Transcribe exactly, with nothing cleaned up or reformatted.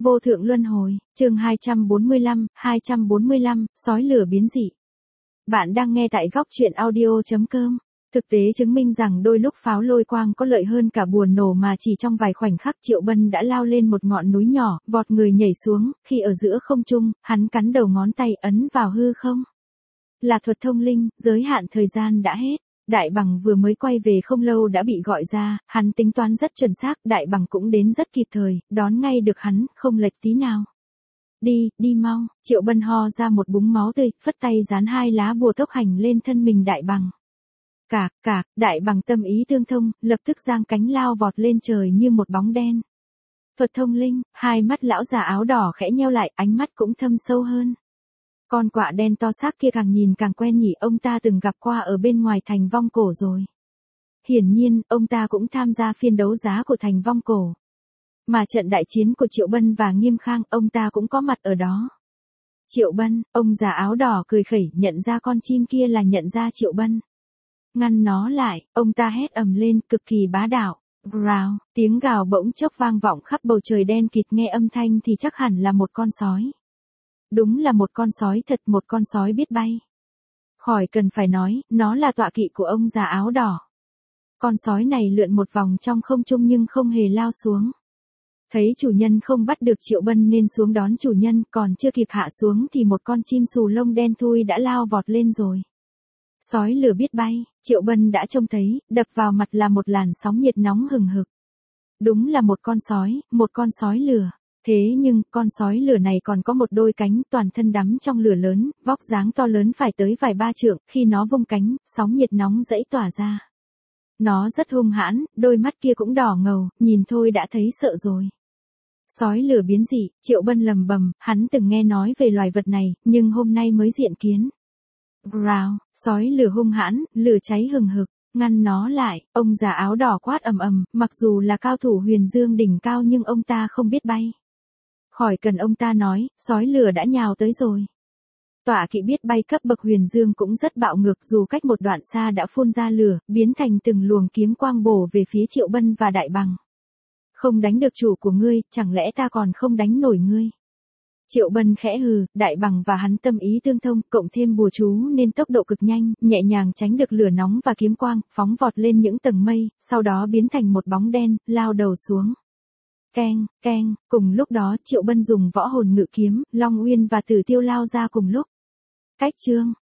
Vô thượng luân hồi, chương hai trăm bốn mươi lăm, hai trăm bốn mươi lăm, sói lửa biến dị. Bạn đang nghe tại góc truyện audio chấm com. Thực tế chứng minh rằng đôi lúc pháo lôi quang có lợi hơn cả bùa nổ, mà chỉ trong vài khoảnh khắc Triệu Bân đã lao lên một ngọn núi nhỏ, vọt người nhảy xuống, khi ở giữa không trung, hắn cắn đầu ngón tay ấn vào hư không. Là thuật thông linh, giới hạn thời gian đã hết. Đại Bằng vừa mới quay về không lâu đã bị gọi ra, hắn tính toán rất chuẩn xác, Đại Bằng cũng đến rất kịp thời, đón ngay được hắn, không lệch tí nào. Đi, đi mau, Triệu Bân ho ra một búng máu tươi, phất tay dán hai lá bùa tốc hành lên thân mình Đại Bằng. Cạc, cạc, Đại Bằng tâm ý tương thông, lập tức giang cánh lao vọt lên trời như một bóng đen. Thuật thông linh, hai mắt lão già áo đỏ khẽ nheo lại, ánh mắt cũng thâm sâu hơn. Con quạ đen to xác kia càng nhìn càng quen nhỉ, ông ta từng gặp qua ở bên ngoài thành Vong Cổ rồi. Hiển nhiên, ông ta cũng tham gia phiên đấu giá của thành Vong Cổ. Mà trận đại chiến của Triệu Bân và Nghiêm Khang, ông ta cũng có mặt ở đó. Triệu Bân, ông già áo đỏ cười khẩy, nhận ra con chim kia là nhận ra Triệu Bân. Ngăn nó lại, ông ta hét ầm lên, cực kỳ bá đạo. Rào, tiếng gào bỗng chốc vang vọng khắp bầu trời đen kịt, nghe âm thanh thì chắc hẳn là một con sói. Đúng là một con sói thật, một con sói biết bay. Khỏi cần phải nói, nó là tọa kỵ của ông già áo đỏ. Con sói này lượn một vòng trong không trung nhưng không hề lao xuống. Thấy chủ nhân không bắt được Triệu Bân nên xuống đón chủ nhân, còn chưa kịp hạ xuống thì một con chim xù lông đen thui đã lao vọt lên rồi. Sói lửa biết bay, Triệu Bân đã trông thấy, đập vào mặt là một làn sóng nhiệt nóng hừng hực. Đúng là một con sói, một con sói lửa. Thế nhưng, con sói lửa này còn có một đôi cánh, toàn thân đắm trong lửa lớn, vóc dáng to lớn phải tới vài ba trượng, khi nó vung cánh, sóng nhiệt nóng dẫy tỏa ra. Nó rất hung hãn, đôi mắt kia cũng đỏ ngầu, nhìn thôi đã thấy sợ rồi. Sói lửa biến dị, Triệu Bân lầm bầm, hắn từng nghe nói về loài vật này, nhưng hôm nay mới diện kiến. Rào, sói lửa hung hãn, lửa cháy hừng hực. Ngăn nó lại, ông già áo đỏ quát ầm ầm, mặc dù là cao thủ huyền dương đỉnh cao nhưng ông ta không biết bay. Khỏi cần ông ta nói, sói lửa đã nhào tới rồi. Tọa kỵ biết bay cấp bậc huyền dương cũng rất bạo ngược, dù cách một đoạn xa đã phun ra lửa, biến thành từng luồng kiếm quang bổ về phía Triệu Bân và Đại Bằng. Không đánh được chủ của ngươi, chẳng lẽ ta còn không đánh nổi ngươi? Triệu Bân khẽ hừ, Đại Bằng và hắn tâm ý tương thông, cộng thêm bùa chú nên tốc độ cực nhanh, nhẹ nhàng tránh được lửa nóng và kiếm quang, phóng vọt lên những tầng mây, sau đó biến thành một bóng đen, lao đầu xuống. Keng, keng, cùng lúc đó Triệu Bân dùng võ hồn ngự kiếm, Long Uyên và Tử Tiêu lao ra cùng lúc. Cách chương,